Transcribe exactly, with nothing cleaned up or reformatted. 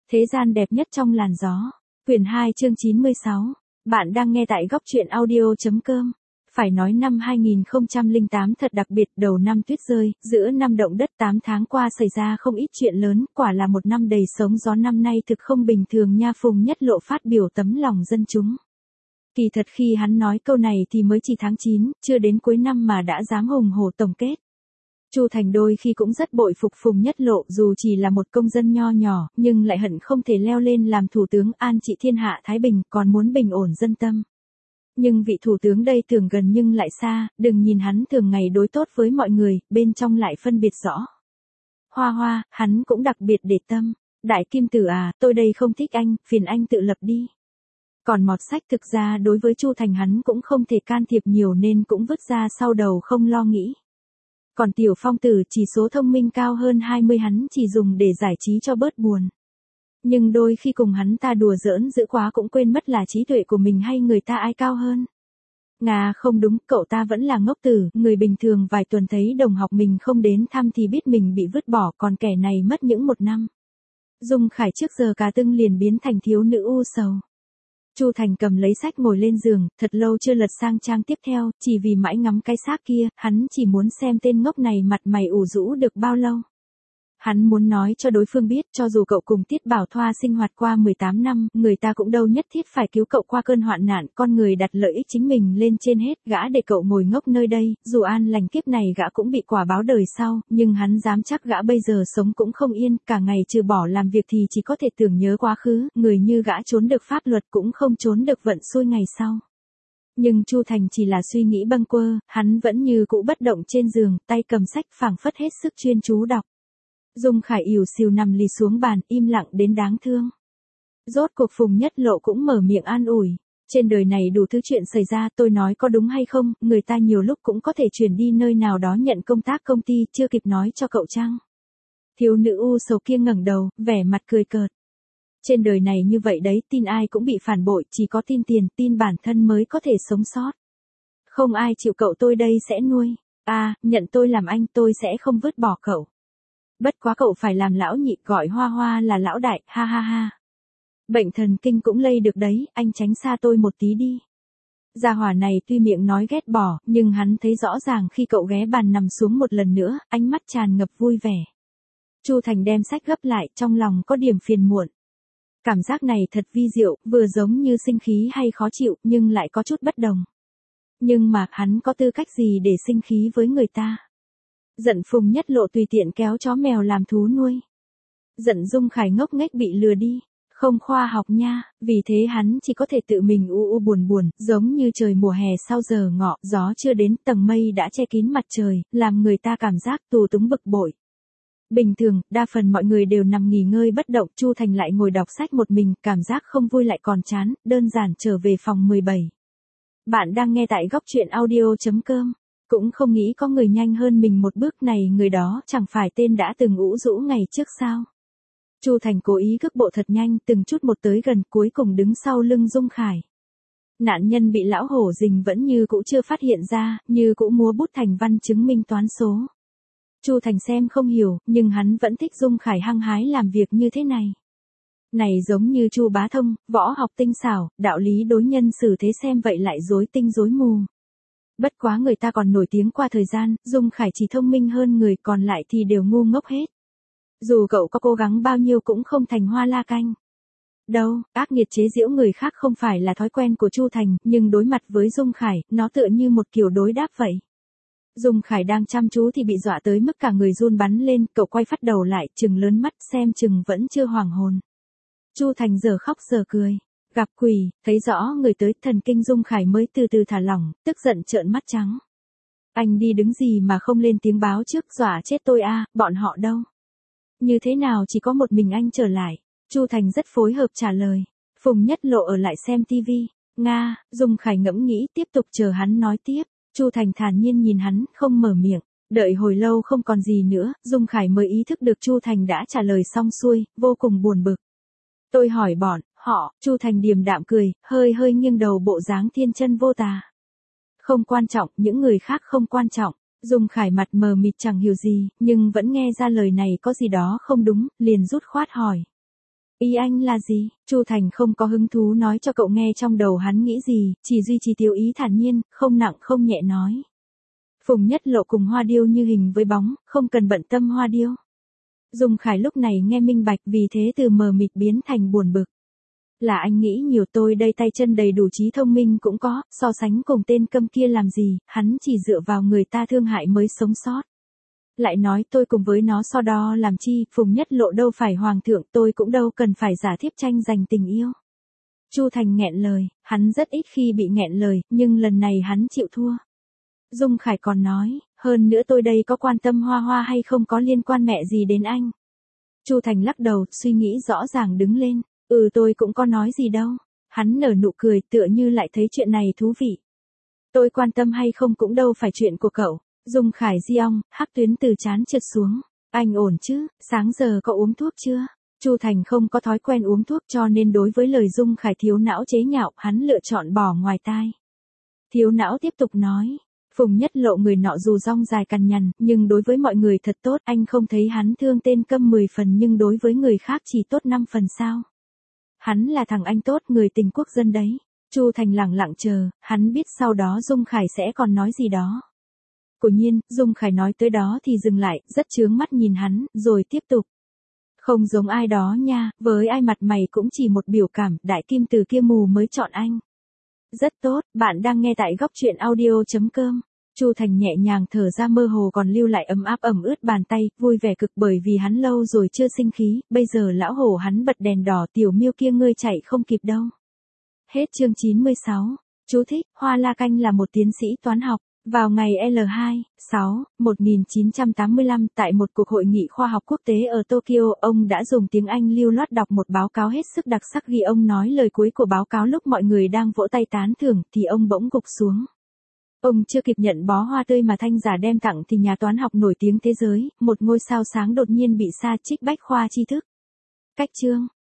Thế gian đẹp nhất trong làn gió. Quyển hai chương chín mươi sáu. Bạn đang nghe tại góc truyện audio.com. Phải nói năm hai nghìn không trăm lẻ tám thật đặc biệt, đầu năm tuyết rơi, giữa năm động đất tám tháng qua xảy ra không ít chuyện lớn, quả là một năm đầy sóng gió, năm nay thực không bình thường nha. Phùng Nhất Lộ phát biểu tấm lòng dân chúng. Kỳ thật khi hắn nói câu này thì mới chỉ tháng chín, chưa đến cuối năm mà đã dám hùng hổ tổng kết. Chu Thành đôi khi cũng rất bội phục Phùng Nhất Lộ, dù chỉ là một công dân nho nhỏ, nhưng lại hận không thể leo lên làm thủ tướng an trị thiên hạ Thái Bình, còn muốn bình ổn dân tâm. Nhưng vị thủ tướng đây tưởng gần nhưng lại xa, đừng nhìn hắn thường ngày đối tốt với mọi người, bên trong lại phân biệt rõ. Hoa Hoa, hắn cũng đặc biệt để tâm. Đại Kim Tử à, tôi đây không thích anh, phiền anh tự lập đi. Còn Mọt Sách thực ra đối với Chu Thành hắn cũng không thể can thiệp nhiều nên cũng vứt ra sau đầu không lo nghĩ. Còn Tiểu Phong Tử chỉ số thông minh cao hơn hai mươi, hắn chỉ dùng để giải trí cho bớt buồn. Nhưng đôi khi cùng hắn ta đùa giỡn dữ quá cũng quên mất là trí tuệ của mình hay người ta ai cao hơn. Ngà không đúng, cậu ta vẫn là ngốc tử, người bình thường vài tuần thấy đồng học mình không đến thăm thì biết mình bị vứt bỏ, còn kẻ này mất những một năm. Dung Khải trước giờ cá tưng liền biến thành thiếu nữ u sầu. Chu Thành cầm lấy sách ngồi lên giường, thật lâu chưa lật sang trang tiếp theo, chỉ vì mãi ngắm cái xác kia, hắn chỉ muốn xem tên ngốc này mặt mày ủ rũ được bao lâu. Hắn muốn nói cho đối phương biết, cho dù cậu cùng Tiết Bảo Thoa sinh hoạt qua mười tám năm, người ta cũng đâu nhất thiết phải cứu cậu qua cơn hoạn nạn, con người đặt lợi ích chính mình lên trên hết, gã để cậu ngồi ngốc nơi đây, dù an lành kiếp này gã cũng bị quả báo đời sau, nhưng hắn dám chắc gã bây giờ sống cũng không yên, cả ngày trừ bỏ làm việc thì chỉ có thể tưởng nhớ quá khứ, người như gã trốn được pháp luật cũng không trốn được vận xui ngày sau. Nhưng Chu Thành chỉ là suy nghĩ bâng quơ, hắn vẫn như cũ bất động trên giường, tay cầm sách phảng phất hết sức chuyên chú đọc. Dung Khải ỉu xìu nằm lì xuống bàn, im lặng đến đáng thương. Rốt cuộc Phùng Nhất Lộ cũng mở miệng an ủi. Trên đời này đủ thứ chuyện xảy ra, tôi nói có đúng hay không, người ta nhiều lúc cũng có thể chuyển đi nơi nào đó nhận công tác công ty, chưa kịp nói cho cậu chăng? Thiếu nữ u sầu kia ngẩng đầu, vẻ mặt cười cợt. Trên đời này như vậy đấy, tin ai cũng bị phản bội, chỉ có tin tiền, tin bản thân mới có thể sống sót. Không ai chịu cậu tôi đây sẽ nuôi. À, nhận tôi làm anh, tôi sẽ không vứt bỏ cậu. Bất quá cậu phải làm lão nhị, gọi Hoa Hoa là lão đại, ha ha ha. Bệnh thần kinh cũng lây được đấy, anh tránh xa tôi một tí đi. Gia hỏa này tuy miệng nói ghét bỏ, nhưng hắn thấy rõ ràng khi cậu ghé bàn nằm xuống một lần nữa, ánh mắt tràn ngập vui vẻ. Chu Thành đem sách gấp lại, trong lòng có điểm phiền muộn. Cảm giác này thật vi diệu, vừa giống như sinh khí hay khó chịu, nhưng lại có chút bất đồng. Nhưng mà, hắn có tư cách gì để sinh khí với người ta? Giận Phùng Nhất Lộ tùy tiện kéo chó mèo làm thú nuôi. Giận Dung Khải ngốc nghếch bị lừa đi. Không khoa học nha, vì thế hắn chỉ có thể tự mình u u buồn buồn, giống như trời mùa hè sau giờ ngọ, gió chưa đến, tầng mây đã che kín mặt trời, làm người ta cảm giác tù túng bực bội. Bình thường, đa phần mọi người đều nằm nghỉ ngơi bất động, Chu Thành lại ngồi đọc sách một mình, cảm giác không vui lại còn chán, đơn giản trở về phòng mười bảy. Bạn đang nghe tại góc truyện audio.com. Cũng không nghĩ có người nhanh hơn mình một bước này, người đó chẳng phải tên đã từng ủ rũ ngày trước sao? Chu Thành cố ý cước bộ thật nhanh, từng chút một tới gần, cuối cùng đứng sau lưng Dung Khải. Nạn nhân bị lão hổ rình vẫn như cũ chưa phát hiện ra, như cũ múa bút thành văn chứng minh toán số. Chu Thành xem không hiểu, nhưng hắn vẫn thích Dung Khải hăng hái làm việc như thế này. Này giống như Chu Bá Thông, võ học tinh xảo, đạo lý đối nhân xử thế xem vậy lại rối tinh rối mù. Bất quá người ta còn nổi tiếng qua thời gian, Dung Khải chỉ thông minh hơn người, còn lại thì đều ngu ngốc hết. Dù cậu có cố gắng bao nhiêu cũng không thành hoa la canh. Đâu, ác nghiệt chế giễu người khác không phải là thói quen của Chu Thành, nhưng đối mặt với Dung Khải, nó tựa như một kiểu đối đáp vậy. Dung Khải đang chăm chú thì bị dọa tới mức cả người run bắn lên, cậu quay phát đầu lại, trừng lớn mắt xem chừng vẫn chưa hoàng hồn. Chu Thành giờ khóc giờ cười. Gặp quỷ, thấy rõ người tới, thần kinh Dung Khải mới từ từ thả lỏng, tức giận trợn mắt trắng. Anh đi đứng gì mà không lên tiếng báo trước, dọa chết tôi a, à, bọn họ đâu? Như thế nào chỉ có một mình anh trở lại? Chu Thành rất phối hợp trả lời. Phùng Nhất Lộ ở lại xem tivi. Nga, Dung Khải ngẫm nghĩ tiếp tục chờ hắn nói tiếp. Chu Thành thản nhiên nhìn hắn, không mở miệng. Đợi hồi lâu không còn gì nữa, Dung Khải mới ý thức được Chu Thành đã trả lời xong xuôi, vô cùng buồn bực. Tôi hỏi bọn họ, Chu Thành điềm đạm cười, hơi hơi nghiêng đầu bộ dáng thiên chân vô tà. Không quan trọng, những người khác không quan trọng. Dung Khải mặt mờ mịt chẳng hiểu gì, nhưng vẫn nghe ra lời này có gì đó không đúng, liền rút khoát hỏi. Ý anh là gì? Chu Thành không có hứng thú nói cho cậu nghe trong đầu hắn nghĩ gì, chỉ duy trì tiêu ý thản nhiên, không nặng không nhẹ nói. Phùng Nhất Lộ cùng Hoa Điêu như hình với bóng, không cần bận tâm Hoa Điêu. Dung Khải lúc này nghe minh bạch, vì thế từ mờ mịt biến thành buồn bực. Là anh nghĩ nhiều, tôi đây tay chân đầy đủ, trí thông minh cũng có, so sánh cùng tên câm kia làm gì, hắn chỉ dựa vào người ta thương hại mới sống sót. Lại nói tôi cùng với nó so đo làm chi, Phùng Nhất Lộ đâu phải hoàng thượng, tôi cũng đâu cần phải giả thiếp tranh giành tình yêu. Chu Thành nghẹn lời, hắn rất ít khi bị nghẹn lời, nhưng lần này hắn chịu thua. Dung Khải còn nói, hơn nữa tôi đây có quan tâm Hoa Hoa hay không có liên quan mẹ gì đến anh. Chu Thành lắc đầu, suy nghĩ rõ ràng đứng lên, ừ tôi cũng có nói gì đâu. Hắn nở nụ cười, tựa như lại thấy chuyện này thú vị. Tôi quan tâm hay không cũng đâu phải chuyện của cậu. Dung Khải di ong, hắc tuyến từ trán trượt xuống. Anh ổn chứ, sáng giờ có uống thuốc chưa? Chu Thành không có thói quen uống thuốc, cho nên đối với lời Dung Khải thiếu não chế nhạo, hắn lựa chọn bỏ ngoài tai. Thiếu não tiếp tục nói, Phùng Nhất Lộ người nọ dù rong dài cằn nhằn, nhưng đối với mọi người thật tốt, anh không thấy hắn thương tên câm mười phần nhưng đối với người khác chỉ tốt năm phần sao? Hắn là thằng anh tốt, người tình quốc dân đấy. Chu Thành lẳng lặng chờ, hắn biết sau đó Dung Khải sẽ còn nói gì đó. Quả nhiên, Dung Khải nói tới đó thì dừng lại, rất chướng mắt nhìn hắn, rồi tiếp tục. Không giống ai đó nha, với ai mặt mày cũng chỉ một biểu cảm, đại kim từ kia mù mới chọn anh. Rất tốt, bạn đang nghe tại góc truyện audio chấm com. Chu Thành nhẹ nhàng thở ra, mơ hồ còn lưu lại ấm áp ẩm ướt bàn tay, vui vẻ cực bởi vì hắn lâu rồi chưa sinh khí, bây giờ lão hổ hắn bật đèn đỏ, tiểu miêu kia ngươi chạy không kịp đâu. Hết chương chín mươi sáu. Chú thích, Hoa La Canh là một tiến sĩ toán học. Vào ngày L hai, sáu, một nghìn chín trăm tám mươi lăm, tại một cuộc hội nghị khoa học quốc tế ở Tokyo, ông đã dùng tiếng Anh lưu loát đọc một báo cáo hết sức đặc sắc. Ghi ông nói lời cuối của báo cáo lúc mọi người đang vỗ tay tán thưởng, thì ông bỗng gục xuống. Ông chưa kịp nhận bó hoa tươi mà thanh giả đem tặng thì nhà toán học nổi tiếng thế giới, một ngôi sao sáng đột nhiên bị sa trích bách khoa tri thức. Cách chương.